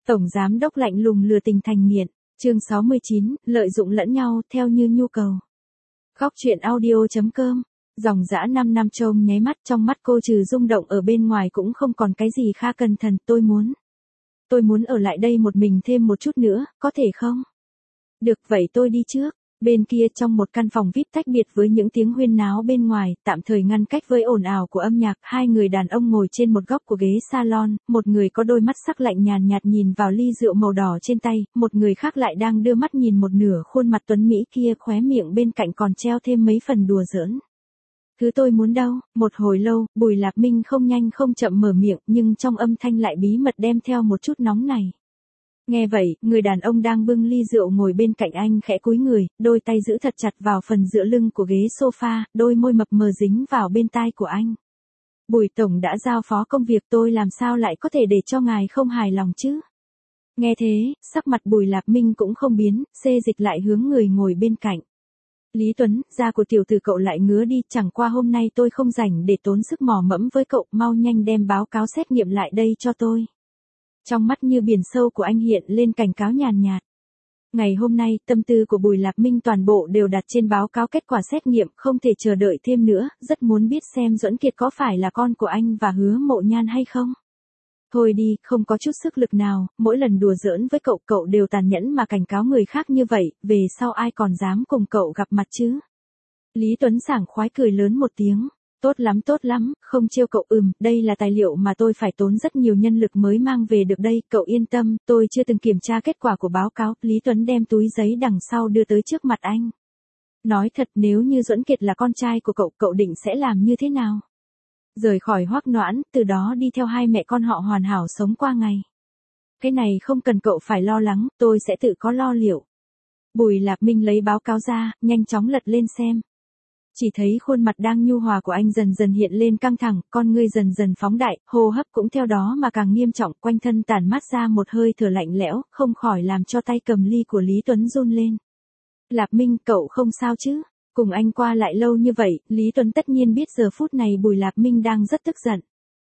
Tổng giám đốc lạnh lùng lừa tình thành nghiện. Chương 69, lợi dụng lẫn nhau theo như nhu cầu. Góc truyện audio.com. Dòng dã 5 năm trông nháy mắt, trong mắt cô trừ rung động ở bên ngoài cũng không còn cái gì kha cẩn thận. Tôi muốn ở lại đây một mình thêm một chút nữa, có thể không? Được, vậy tôi đi trước. Bên kia trong một căn phòng VIP tách biệt với những tiếng huyên náo bên ngoài, tạm thời ngăn cách với ồn ào của âm nhạc, hai người đàn ông ngồi trên một góc của ghế salon, một người có đôi mắt sắc lạnh nhàn nhạt nhìn vào ly rượu màu đỏ trên tay, một người khác lại đang đưa mắt nhìn một nửa khuôn mặt tuấn mỹ kia, khóe miệng bên cạnh còn treo thêm mấy phần đùa giỡn. Thứ tôi muốn đâu? Một hồi lâu, Bùi Lạp Minh không nhanh không chậm mở miệng, nhưng trong âm thanh lại bí mật đem theo một chút nóng này. Nghe vậy, người đàn ông đang bưng ly rượu ngồi bên cạnh anh khẽ cúi người, đôi tay giữ thật chặt vào phần dựa lưng của ghế sofa, đôi môi mập mờ dính vào bên tai của anh. Bùi tổng đã giao phó công việc, tôi làm sao lại có thể để cho ngài không hài lòng chứ? Nghe thế, sắc mặt Bùi Lạp Minh cũng không biến, xê dịch lại hướng người ngồi bên cạnh. Lý Tuấn, da của tiểu tử cậu lại ngứa đi, chẳng qua hôm nay tôi không rảnh để tốn sức mò mẫm với cậu, mau nhanh đem báo cáo xét nghiệm lại đây cho tôi. Trong mắt như biển sâu của anh hiện lên cảnh cáo nhàn nhạt. Ngày hôm nay, tâm tư của Bùi Lạp Minh toàn bộ đều đặt trên báo cáo kết quả xét nghiệm, không thể chờ đợi thêm nữa, rất muốn biết xem Duẫn Kiệt có phải là con của anh và Hứa Mộ Nhan hay không. Thôi đi, không có chút sức lực nào, mỗi lần đùa giỡn với cậu, cậu đều tàn nhẫn mà cảnh cáo người khác như vậy, về sau ai còn dám cùng cậu gặp mặt chứ? Lý Tuấn sảng khoái cười lớn một tiếng. Tốt lắm, không trêu cậu. Đây là tài liệu mà tôi phải tốn rất nhiều nhân lực mới mang về được đây, cậu yên tâm, tôi chưa từng kiểm tra kết quả của báo cáo. Lý Tuấn đem túi giấy đằng sau đưa tới trước mặt anh. Nói thật, nếu như Duẫn Kiệt là con trai của cậu, cậu định sẽ làm như thế nào? Rời khỏi Hoắc Noãn, từ đó đi theo hai mẹ con họ hoàn hảo sống qua ngày. Cái này không cần cậu phải lo lắng, tôi sẽ tự có lo liệu. Bùi Lạp Minh lấy báo cáo ra, nhanh chóng lật lên xem. Chỉ thấy khuôn mặt đang nhu hòa của anh dần dần hiện lên căng thẳng, con ngươi dần dần phóng đại, hô hấp cũng theo đó mà càng nghiêm trọng, quanh thân tản mát ra một hơi thở lạnh lẽo, không khỏi làm cho tay cầm ly của Lý Tuấn run lên. Lạp Minh, cậu không sao chứ? Cùng anh qua lại lâu như vậy, Lý Tuấn tất nhiên biết giờ phút này Bùi Lạp Minh đang rất tức giận.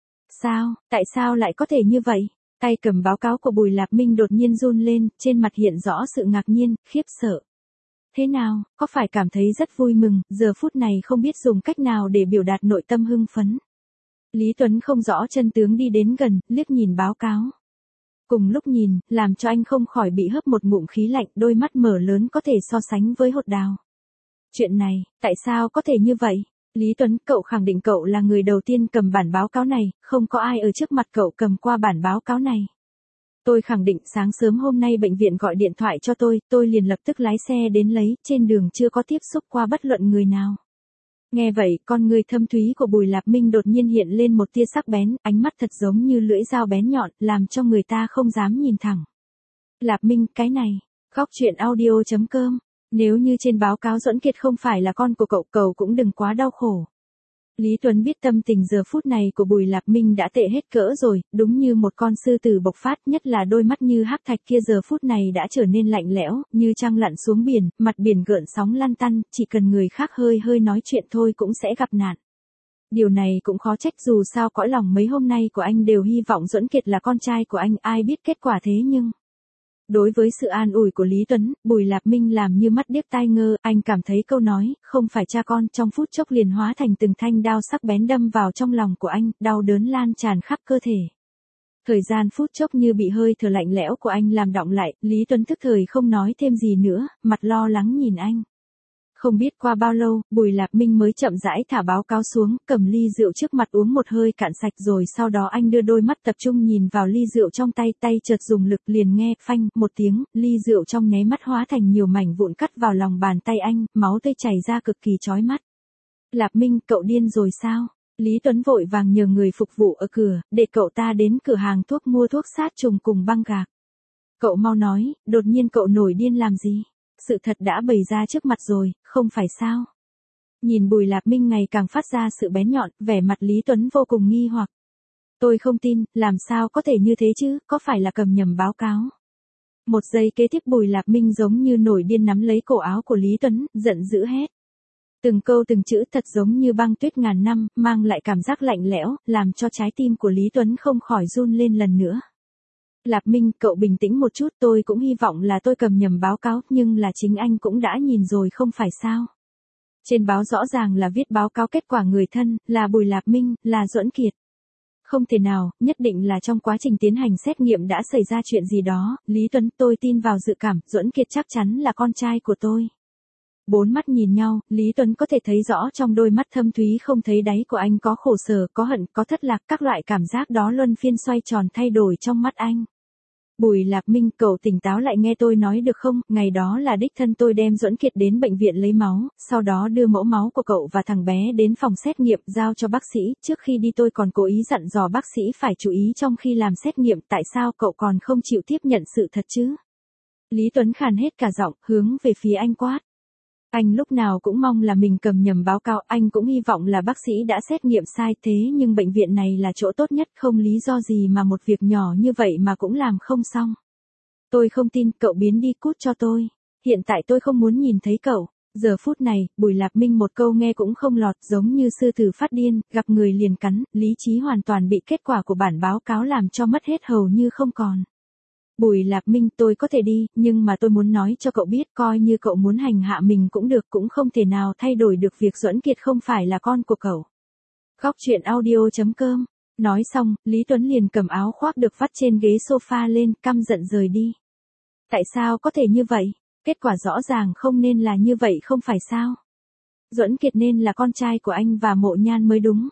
Sao, tại sao lại có thể như vậy? Tay cầm báo cáo của Bùi Lạp Minh đột nhiên run lên, trên mặt hiện rõ sự ngạc nhiên, khiếp sợ. Thế nào, có phải cảm thấy rất vui mừng, giờ phút này không biết dùng cách nào để biểu đạt nội tâm hưng phấn? Lý Tuấn không rõ chân tướng đi đến gần, liếc nhìn báo cáo. Cùng lúc nhìn, làm cho anh không khỏi bị hớp một ngụm khí lạnh, đôi mắt mở lớn có thể so sánh với hột đào. Chuyện này, tại sao có thể như vậy? Lý Tuấn, cậu khẳng định cậu là người đầu tiên cầm bản báo cáo này, không có ai ở trước mặt cậu cầm qua bản báo cáo này. Tôi khẳng định, sáng sớm hôm nay bệnh viện gọi điện thoại cho tôi liền lập tức lái xe đến lấy, trên đường chưa có tiếp xúc qua bất luận người nào. Nghe vậy, con người thâm thúy của Bùi Lạp Minh đột nhiên hiện lên một tia sắc bén, ánh mắt thật giống như lưỡi dao bén nhọn, làm cho người ta không dám nhìn thẳng. Lạp Minh, cái này, góc truyện audio.com, nếu như trên báo cáo Duẫn Kiệt không phải là con của cậu cũng đừng quá đau khổ. Lý Tuấn biết tâm tình giờ phút này của Bùi Lạp Minh đã tệ hết cỡ rồi, đúng như một con sư tử bộc phát, nhất là đôi mắt như hắc thạch kia giờ phút này đã trở nên lạnh lẽo, như trăng lặn xuống biển, mặt biển gợn sóng lăn tăn, chỉ cần người khác hơi nói chuyện thôi cũng sẽ gặp nạn. Điều này cũng khó trách, dù sao cõi lòng mấy hôm nay của anh đều hy vọng Duẫn Kiệt là con trai của anh, ai biết kết quả thế nhưng... Đối với sự an ủi của Lý Tuấn, Bùi Lạp Minh làm như mắt điếc tai ngơ, anh cảm thấy câu nói, không phải cha con, trong phút chốc liền hóa thành từng thanh đao sắc bén đâm vào trong lòng của anh, đau đớn lan tràn khắp cơ thể. Thời gian phút chốc như bị hơi thở lạnh lẽo của anh làm đọng lại, Lý Tuấn tức thời không nói thêm gì nữa, mặt lo lắng nhìn anh. Không biết qua bao lâu, Bùi Lạp Minh mới chậm rãi thả báo cáo xuống, cầm ly rượu trước mặt uống một hơi cạn sạch rồi sau đó anh đưa đôi mắt tập trung nhìn vào ly rượu trong tay, tay chợt dùng lực liền nghe phanh một tiếng, ly rượu trong nháy mắt hóa thành nhiều mảnh vụn cắt vào lòng bàn tay anh, máu tươi chảy ra cực kỳ chói mắt. Lạp Minh, cậu điên rồi sao? Lý Tuấn vội vàng nhờ người phục vụ ở cửa, để cậu ta đến cửa hàng thuốc mua thuốc sát trùng cùng băng gạc. Cậu mau nói, đột nhiên cậu nổi điên làm gì? Sự thật đã bày ra trước mặt rồi, không phải sao? Nhìn Bùi Lạp Minh ngày càng phát ra sự bén nhọn, vẻ mặt Lý Tuấn vô cùng nghi hoặc. Tôi không tin, làm sao có thể như thế chứ, có phải là cầm nhầm báo cáo? Một giây kế tiếp Bùi Lạp Minh giống như nổi điên nắm lấy cổ áo của Lý Tuấn, giận dữ hét. Từng câu từng chữ thật giống như băng tuyết ngàn năm, mang lại cảm giác lạnh lẽo, làm cho trái tim của Lý Tuấn không khỏi run lên lần nữa. Lạp Minh, cậu bình tĩnh một chút, tôi cũng hy vọng là tôi cầm nhầm báo cáo, nhưng là chính anh cũng đã nhìn rồi không phải sao. Trên báo rõ ràng là viết báo cáo kết quả người thân, là Bùi Lạp Minh, là Duẫn Kiệt. Không thể nào, nhất định là trong quá trình tiến hành xét nghiệm đã xảy ra chuyện gì đó, Lý Tuấn, tôi tin vào dự cảm, Duẫn Kiệt chắc chắn là con trai của tôi. Bốn mắt nhìn nhau, Lý Tuấn có thể thấy rõ trong đôi mắt thâm thúy không thấy đáy của anh có khổ sở, có hận, có thất lạc, các loại cảm giác đó luân phiên xoay tròn thay đổi trong mắt anh. Bùi Lạp Minh, cậu tỉnh táo lại nghe tôi nói được không, ngày đó là đích thân tôi đem Duẫn Kiệt đến bệnh viện lấy máu, sau đó đưa mẫu máu của cậu và thằng bé đến phòng xét nghiệm giao cho bác sĩ, trước khi đi tôi còn cố ý dặn dò bác sĩ phải chú ý trong khi làm xét nghiệm, tại sao cậu còn không chịu tiếp nhận sự thật chứ? Lý Tuấn khàn hết cả giọng, hướng về phía anh quát. Anh lúc nào cũng mong là mình cầm nhầm báo cáo, anh cũng hy vọng là bác sĩ đã xét nghiệm sai, thế nhưng bệnh viện này là chỗ tốt nhất, không lý do gì mà một việc nhỏ như vậy mà cũng làm không xong. Tôi không tin, cậu biến đi, cút cho tôi. Hiện tại tôi không muốn nhìn thấy cậu. Giờ phút này, Bùi Lạp Minh một câu nghe cũng không lọt, giống như sư tử phát điên, gặp người liền cắn, lý trí hoàn toàn bị kết quả của bản báo cáo làm cho mất hết hầu như không còn. Bùi Lạp Minh, tôi có thể đi, nhưng mà tôi muốn nói cho cậu biết, coi như cậu muốn hành hạ mình cũng được, cũng không thể nào thay đổi được việc Duẫn Kiệt không phải là con của cậu. Khóc chuyện audio.com. Nói xong, Lý Tuấn liền cầm áo khoác được vắt trên ghế sofa lên, căm giận rời đi. Tại sao có thể như vậy? Kết quả rõ ràng không nên là như vậy không phải sao? Duẫn Kiệt nên là con trai của anh và Mộ Nhan mới đúng.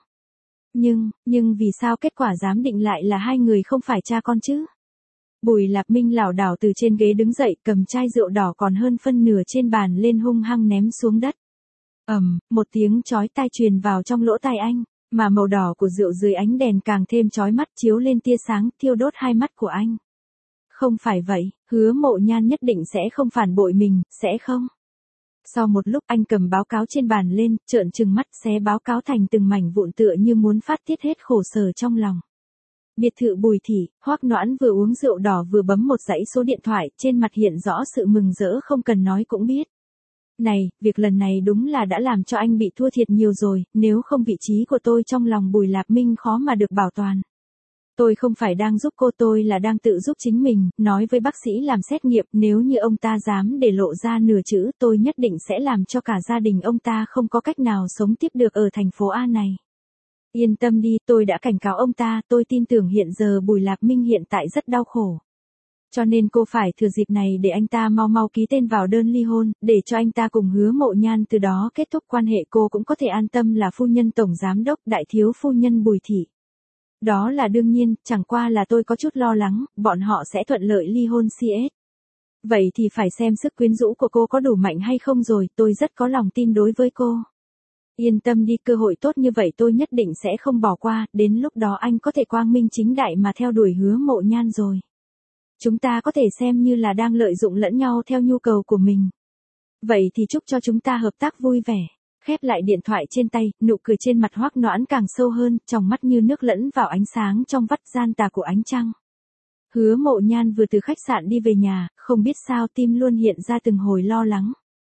Nhưng vì sao kết quả giám định lại là hai người không phải cha con chứ? Bùi Lạp Minh lảo đảo từ trên ghế đứng dậy, cầm chai rượu đỏ còn hơn phân nửa trên bàn lên hung hăng ném xuống đất. Một tiếng chói tai truyền vào trong lỗ tai anh, mà màu đỏ của rượu dưới ánh đèn càng thêm chói mắt chiếu lên tia sáng, thiêu đốt hai mắt của anh. Không phải vậy, hứa Mộ Nhan nhất định sẽ không phản bội mình, sẽ không? Sau một lúc anh cầm báo cáo trên bàn lên, trợn trừng mắt xé báo cáo thành từng mảnh vụn tựa như muốn phát tiết hết khổ sở trong lòng. Biệt thự Bùi Thị, Hoắc Noãn vừa uống rượu đỏ vừa bấm một dãy số điện thoại, trên mặt hiện rõ sự mừng rỡ không cần nói cũng biết. Này, việc lần này đúng là đã làm cho anh bị thua thiệt nhiều rồi, nếu không vị trí của tôi trong lòng Bùi Lạp Minh khó mà được bảo toàn. Tôi không phải đang giúp cô, tôi là đang tự giúp chính mình, nói với bác sĩ làm xét nghiệm, nếu như ông ta dám để lộ ra nửa chữ, tôi nhất định sẽ làm cho cả gia đình ông ta không có cách nào sống tiếp được ở thành phố A này. Yên tâm đi, tôi đã cảnh cáo ông ta, tôi tin tưởng hiện giờ Bùi Lạp Minh hiện tại rất đau khổ. Cho nên cô phải thừa dịp này để anh ta mau mau ký tên vào đơn ly hôn, để cho anh ta cùng hứa Mộ Nhan từ đó kết thúc quan hệ, cô cũng có thể an tâm là phu nhân tổng giám đốc, đại thiếu phu nhân Bùi Thị. Đó là đương nhiên, chẳng qua là tôi có chút lo lắng, bọn họ sẽ thuận lợi ly hôn CS. Vậy thì phải xem sức quyến rũ của cô có đủ mạnh hay không rồi, tôi rất có lòng tin đối với cô. Yên tâm đi, cơ hội tốt như vậy tôi nhất định sẽ không bỏ qua, đến lúc đó anh có thể quang minh chính đại mà theo đuổi hứa Mộ Nhan rồi. Chúng ta có thể xem như là đang lợi dụng lẫn nhau theo nhu cầu của mình. Vậy thì chúc cho chúng ta hợp tác vui vẻ. Khép lại điện thoại trên tay, nụ cười trên mặt Hoắc Noãn càng sâu hơn, trong mắt như nước lẫn vào ánh sáng trong vắt gian tà của ánh trăng. Hứa Mộ Nhan vừa từ khách sạn đi về nhà, không biết sao tim luôn hiện ra từng hồi lo lắng.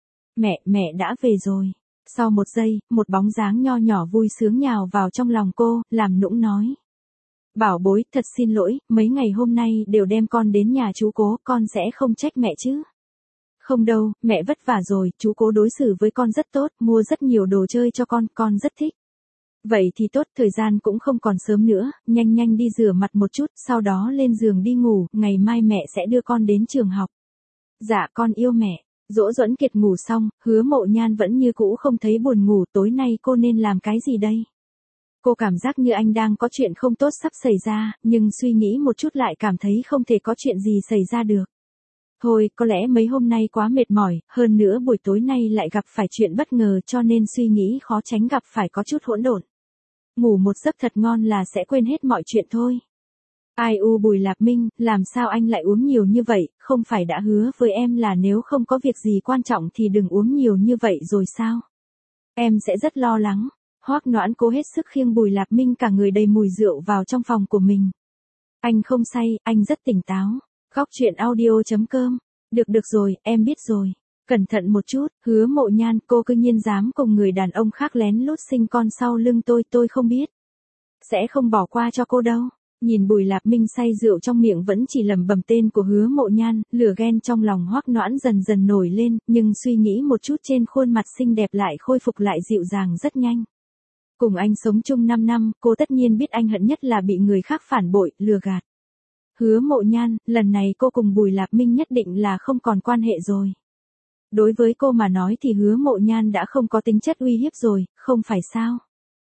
Mẹ đã về rồi. Sau một giây, một bóng dáng nho nhỏ vui sướng nhào vào trong lòng cô, làm nũng nói. Bảo bối, thật xin lỗi, mấy ngày hôm nay đều đem con đến nhà chú Cố, con sẽ không trách mẹ chứ? Không đâu, mẹ vất vả rồi, chú Cố đối xử với con rất tốt, mua rất nhiều đồ chơi cho con rất thích. Vậy thì tốt, thời gian cũng không còn sớm nữa, nhanh đi rửa mặt một chút, sau đó lên giường đi ngủ, ngày mai mẹ sẽ đưa con đến trường học. Dạ con yêu mẹ. Dỗ Duẫn Kiệt ngủ xong, hứa Mộ Nhan vẫn như cũ không thấy buồn ngủ, tối nay cô nên làm cái gì đây? Cô cảm giác như anh đang có chuyện không tốt sắp xảy ra, nhưng suy nghĩ một chút lại cảm thấy không thể có chuyện gì xảy ra được. Thôi, có lẽ mấy hôm nay quá mệt mỏi, hơn nữa buổi tối nay lại gặp phải chuyện bất ngờ cho nên suy nghĩ khó tránh gặp phải có chút hỗn độn. Ngủ một giấc thật ngon là sẽ quên hết mọi chuyện thôi. Ai u Bùi Lạp Minh, làm sao anh lại uống nhiều như vậy, không phải đã hứa với em là nếu không có việc gì quan trọng thì đừng uống nhiều như vậy rồi sao? Em sẽ rất lo lắng. Hoắc Noãn cố hết sức khiêng Bùi Lạp Minh cả người đầy mùi rượu vào trong phòng của mình. Anh không say, anh rất tỉnh táo. Khóc chuyện audio.com. Được rồi, em biết rồi. Cẩn thận một chút, hứa Mộ Nhan, cô cư nhiên dám cùng người đàn ông khác lén lút sinh con sau lưng tôi không biết. Sẽ không bỏ qua cho cô đâu. Nhìn Bùi Lạp Minh say rượu trong miệng vẫn chỉ lẩm bẩm tên của Hứa Mộ Nhan, lửa ghen trong lòng Hoắc Noãn dần dần nổi lên, nhưng suy nghĩ một chút trên khuôn mặt xinh đẹp lại khôi phục lại dịu dàng rất nhanh. Cùng anh sống chung 5 năm, cô tất nhiên biết anh hận nhất là bị người khác phản bội, lừa gạt. Hứa Mộ Nhan, lần này cô cùng Bùi Lạp Minh nhất định là không còn quan hệ rồi. Đối với cô mà nói thì Hứa Mộ Nhan đã không có tính chất uy hiếp rồi, không phải sao?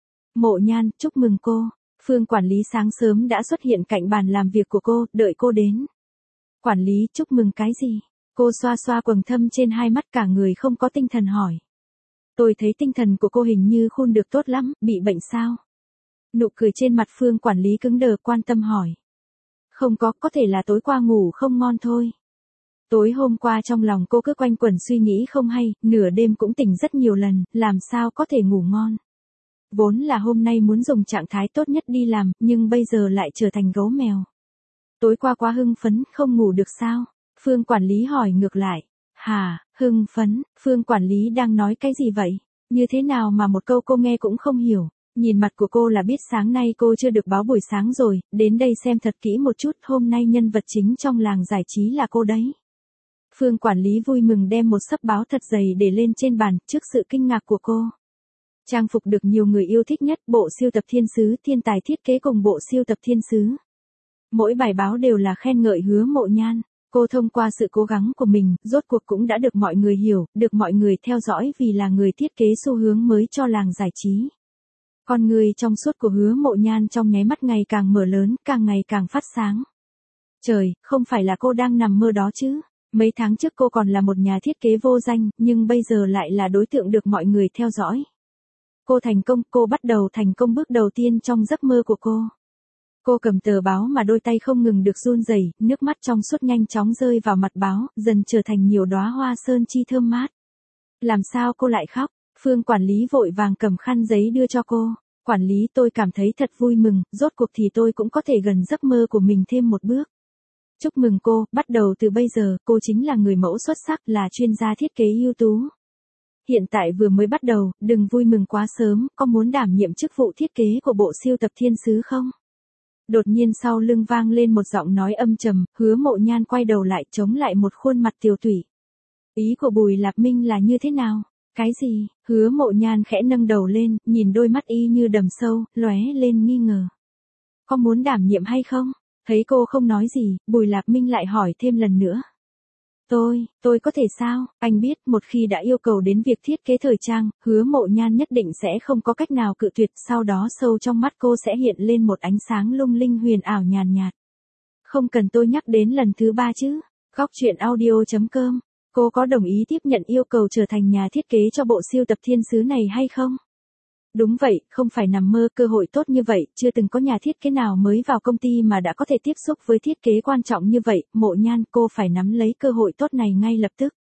Mộ Nhan, chúc mừng cô. Phương quản lý sáng sớm đã xuất hiện cạnh bàn làm việc của cô, đợi cô đến. Quản lý, chúc mừng cái gì? Cô xoa xoa quầng thâm trên hai mắt, cả người không có tinh thần hỏi. Tôi thấy tinh thần của cô hình như khôn được tốt lắm, bị bệnh sao? Nụ cười trên mặt Phương quản lý cứng đờ, quan tâm hỏi. Không có thể là tối qua ngủ không ngon thôi. Tối hôm qua trong lòng cô cứ quanh quẩn suy nghĩ không hay, nửa đêm cũng tỉnh rất nhiều lần, làm sao có thể ngủ ngon. Vốn là hôm nay muốn dùng trạng thái tốt nhất đi làm, nhưng bây giờ lại trở thành gấu mèo. Tối qua quá hưng phấn, không ngủ được sao? Phương quản lý hỏi ngược lại. Hả, hưng phấn, Phương quản lý đang nói cái gì vậy? Như thế nào mà một câu cô nghe cũng không hiểu. Nhìn mặt của cô là biết sáng nay cô chưa được báo buổi sáng rồi, đến đây xem thật kỹ một chút, hôm nay nhân vật chính trong làng giải trí là cô đấy. Phương quản lý vui mừng đem một xấp báo thật dày để lên trên bàn, trước sự kinh ngạc của cô. Trang phục được nhiều người yêu thích nhất, bộ siêu tập thiên sứ, thiên tài thiết kế cùng bộ siêu tập thiên sứ. Mỗi bài báo đều là khen ngợi Hứa Mộ Nhan. Cô thông qua sự cố gắng của mình, rốt cuộc cũng đã được mọi người hiểu, được mọi người theo dõi vì là người thiết kế xu hướng mới cho làng giải trí. Con người trong suốt của Hứa Mộ Nhan trong nháy mắt ngày càng mở lớn, càng ngày càng phát sáng. Trời, không phải là cô đang nằm mơ đó chứ? Mấy tháng trước cô còn là một nhà thiết kế vô danh, nhưng bây giờ lại là đối tượng được mọi người theo dõi. Cô thành công, cô bắt đầu thành công bước đầu tiên trong giấc mơ của cô. Cô cầm tờ báo mà đôi tay không ngừng được run rẩy, nước mắt trong suốt nhanh chóng rơi vào mặt báo, dần trở thành nhiều đóa hoa sơn chi thơm mát. Làm sao cô lại khóc? Phương quản lý vội vàng cầm khăn giấy đưa cho cô. Quản lý, tôi cảm thấy thật vui mừng, rốt cuộc thì tôi cũng có thể gần giấc mơ của mình thêm một bước. Chúc mừng cô, bắt đầu từ bây giờ, cô chính là người mẫu xuất sắc, là chuyên gia thiết kế ưu tú. Hiện tại vừa mới bắt đầu, đừng vui mừng quá sớm, có muốn đảm nhiệm chức vụ thiết kế của bộ siêu tập thiên sứ không? Đột nhiên sau lưng vang lên một giọng nói âm trầm, Hứa Mộ Nhan quay đầu lại chống lại một khuôn mặt tiều tụy. Ý của Bùi Lạp Minh là như thế nào? Cái gì? Hứa Mộ Nhan khẽ nâng đầu lên, nhìn đôi mắt y như đầm sâu, lóe lên nghi ngờ. Có muốn đảm nhiệm hay không? Thấy cô không nói gì, Bùi Lạp Minh lại hỏi thêm lần nữa. Tôi có thể sao? Anh biết một khi đã yêu cầu đến việc thiết kế thời trang, Hứa Mộ Nhan nhất định sẽ không có cách nào cự tuyệt, sau đó sâu trong mắt cô sẽ hiện lên một ánh sáng lung linh huyền ảo nhàn nhạt. Không cần tôi nhắc đến lần thứ 3 chứ. Góc truyện audio.com. Cô có đồng ý tiếp nhận yêu cầu trở thành nhà thiết kế cho bộ siêu tập thiên sứ này hay không? Đúng vậy, không phải nằm mơ, cơ hội tốt như vậy, chưa từng có nhà thiết kế nào mới vào công ty mà đã có thể tiếp xúc với thiết kế quan trọng như vậy, Mộ Nhan, cô phải nắm lấy cơ hội tốt này ngay lập tức.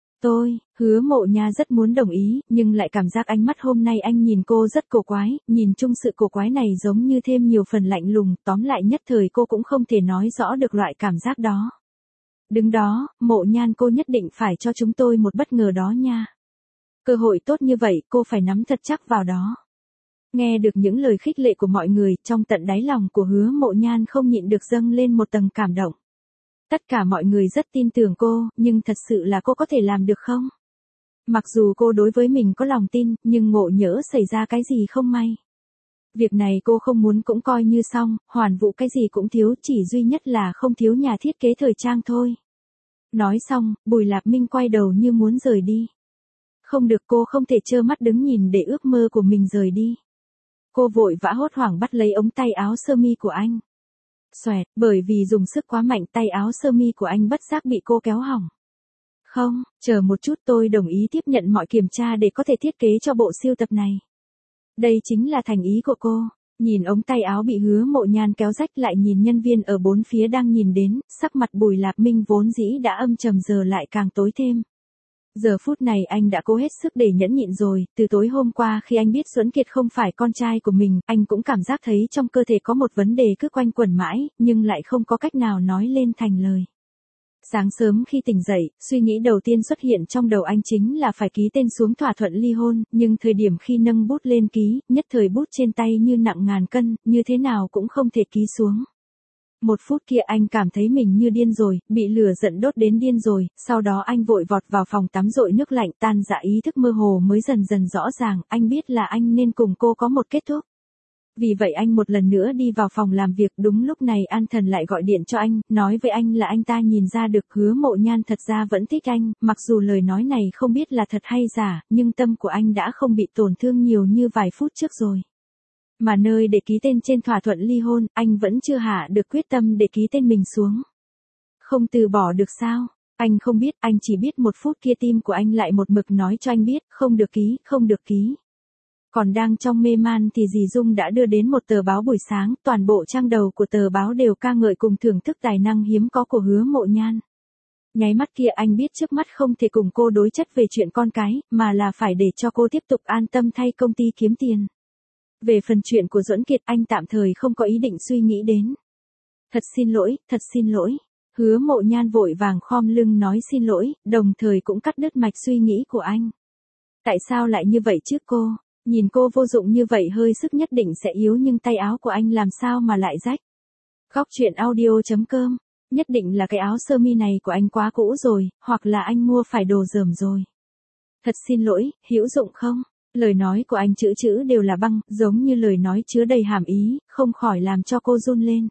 Hứa Mộ Nha rất muốn đồng ý, nhưng lại cảm giác ánh mắt hôm nay anh nhìn cô rất cổ quái, nhìn chung sự cổ quái này giống như thêm nhiều phần lạnh lùng, tóm lại nhất thời cô cũng không thể nói rõ được loại cảm giác đó. Đứng đó, Mộ Nhan, cô nhất định phải cho chúng tôi một bất ngờ đó nha. Cơ hội tốt như vậy, cô phải nắm thật chắc vào đó. Nghe được những lời khích lệ của mọi người, trong tận đáy lòng của Hứa Mộ Nhan không nhịn được dâng lên một tầng cảm động. Tất cả mọi người rất tin tưởng cô, nhưng thật sự là cô có thể làm được không? Mặc dù cô đối với mình có lòng tin, nhưng ngộ nhỡ xảy ra cái gì không may. Việc này cô không muốn cũng coi như xong, hoàn vụ cái gì cũng thiếu, chỉ duy nhất là không thiếu nhà thiết kế thời trang thôi. Nói xong, Bùi Lạp Minh quay đầu như muốn rời đi. Không được, cô không thể trơ mắt đứng nhìn để ước mơ của mình rời đi. Cô vội vã hốt hoảng bắt lấy ống tay áo sơ mi của anh. Xoẹt, bởi vì dùng sức quá mạnh tay áo sơ mi của anh bất giác bị cô kéo hỏng. Không, chờ một chút, tôi đồng ý tiếp nhận mọi kiểm tra để có thể thiết kế cho bộ siêu tập này. Đây chính là thành ý của cô. Nhìn ống tay áo bị Hứa Mộ Nhan kéo rách, lại nhìn nhân viên ở bốn phía đang nhìn đến, sắc mặt Bùi Lạp Minh vốn dĩ đã âm trầm giờ lại càng tối thêm. Giờ phút này anh đã cố hết sức để nhẫn nhịn rồi, từ tối hôm qua khi anh biết Duẫn Kiệt không phải con trai của mình, anh cũng cảm giác thấy trong cơ thể có một vấn đề cứ quanh quẩn mãi, nhưng lại không có cách nào nói lên thành lời. Sáng sớm khi tỉnh dậy, suy nghĩ đầu tiên xuất hiện trong đầu anh chính là phải ký tên xuống thỏa thuận ly hôn, nhưng thời điểm khi nâng bút lên ký, nhất thời bút trên tay như nặng ngàn cân, như thế nào cũng không thể ký xuống. Một phút kia anh cảm thấy mình như điên rồi, bị lửa giận đốt đến điên rồi, sau đó anh vội vọt vào phòng tắm dội nước lạnh, tan rã ý thức mơ hồ mới dần dần rõ ràng, anh biết là anh nên cùng cô có một kết thúc. Vì vậy anh một lần nữa đi vào phòng làm việc, đúng lúc này An Thần lại gọi điện cho anh, nói với anh là anh ta nhìn ra được Hứa Mộ Nhan thật ra vẫn thích anh, mặc dù lời nói này không biết là thật hay giả, nhưng tâm của anh đã không bị tổn thương nhiều như vài phút trước rồi. Mà nơi để ký tên trên thỏa thuận ly hôn, anh vẫn chưa hạ được quyết tâm để ký tên mình xuống. Không từ bỏ được sao? Anh không biết, anh chỉ biết một phút kia tim của anh lại một mực nói cho anh biết, không được ký, không được ký. Còn đang trong mê man thì dì Dung đã đưa đến một tờ báo buổi sáng, toàn bộ trang đầu của tờ báo đều ca ngợi cùng thưởng thức tài năng hiếm có của Hứa Mộ Nhan. Nháy mắt kia anh biết trước mắt không thể cùng cô đối chất về chuyện con cái, mà là phải để cho cô tiếp tục an tâm thay công ty kiếm tiền. Về phần chuyện của Duẫn Kiệt anh tạm thời không có ý định suy nghĩ đến. Thật xin lỗi, thật xin lỗi. Hứa Mộ Nhan vội vàng khom lưng nói xin lỗi, đồng thời cũng cắt đứt mạch suy nghĩ của anh. Tại sao lại như vậy chứ cô? Nhìn cô vô dụng như vậy hơi sức nhất định sẽ yếu nhưng tay áo của anh làm sao mà lại rách. Góc truyện audio.com. Nhất định là cái áo sơ mi này của anh quá cũ rồi, hoặc là anh mua phải đồ dởm rồi. Thật xin lỗi, hữu dụng không? Lời nói của anh chữ chữ đều là băng, giống như lời nói chứa đầy hàm ý, không khỏi làm cho cô run lên.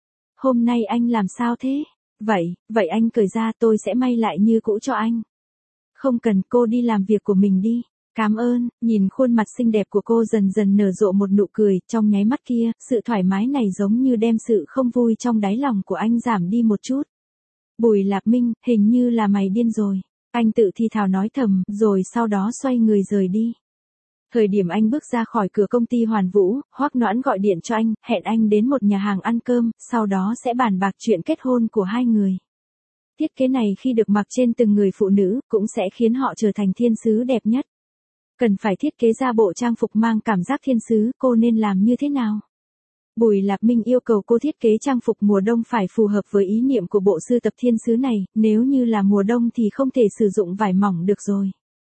Hôm nay anh làm sao thế? Vậy anh cởi ra tôi sẽ may lại như cũ cho anh. Không cần, cô đi làm việc của mình đi. Cảm ơn, nhìn khuôn mặt xinh đẹp của cô dần dần nở rộ một nụ cười, trong nháy mắt kia, sự thoải mái này giống như đem sự không vui trong đáy lòng của anh giảm đi một chút. Bùi Lạc Minh, hình như là mày điên rồi. Anh tự thì thào nói thầm, rồi sau đó xoay người rời đi. Thời điểm anh bước ra khỏi cửa công ty Hoàn Vũ, Hoắc Noãn gọi điện cho anh, hẹn anh đến một nhà hàng ăn cơm, sau đó sẽ bàn bạc chuyện kết hôn của hai người. Thiết kế này khi được mặc trên từng người phụ nữ, cũng sẽ khiến họ trở thành thiên sứ đẹp nhất. Cần phải thiết kế ra bộ trang phục mang cảm giác thiên sứ, cô nên làm như thế nào? Bùi Lạc Minh yêu cầu cô thiết kế trang phục mùa đông phải phù hợp với ý niệm của bộ sưu tập thiên sứ này, nếu như là mùa đông thì không thể sử dụng vải mỏng được rồi.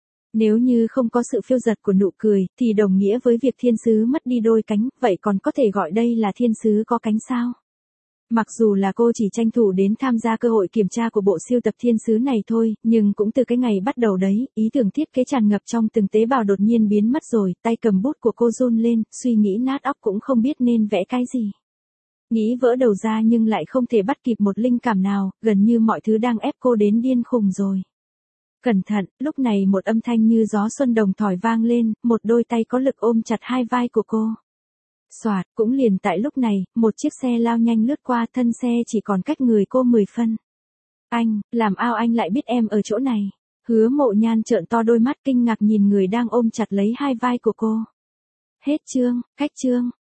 Nếu như không có sự phiêu dật của nụ cười, thì đồng nghĩa với việc thiên sứ mất đi đôi cánh, vậy còn có thể gọi đây là thiên sứ có cánh sao? Mặc dù là cô chỉ tranh thủ đến tham gia cơ hội kiểm tra của bộ siêu tập thiên sứ này thôi, nhưng cũng từ cái ngày bắt đầu đấy, ý tưởng thiết kế tràn ngập trong từng tế bào đột nhiên biến mất rồi, tay cầm bút của cô run lên, suy nghĩ nát óc cũng không biết nên vẽ cái gì. Nghĩ vỡ đầu ra nhưng lại không thể bắt kịp một linh cảm nào, gần như mọi thứ đang ép cô đến điên khùng rồi. Cẩn thận, lúc này một âm thanh như gió xuân đồng thổi vang lên, một đôi tay có lực ôm chặt hai vai của cô. Soạt, cũng liền tại lúc này, một chiếc xe lao nhanh lướt qua, thân xe chỉ còn cách người cô 10 phân. Anh, làm ao anh lại biết em ở chỗ này. Hứa Mộ Nhan trợn to đôi mắt kinh ngạc nhìn người đang ôm chặt lấy hai vai của cô. Hết chương.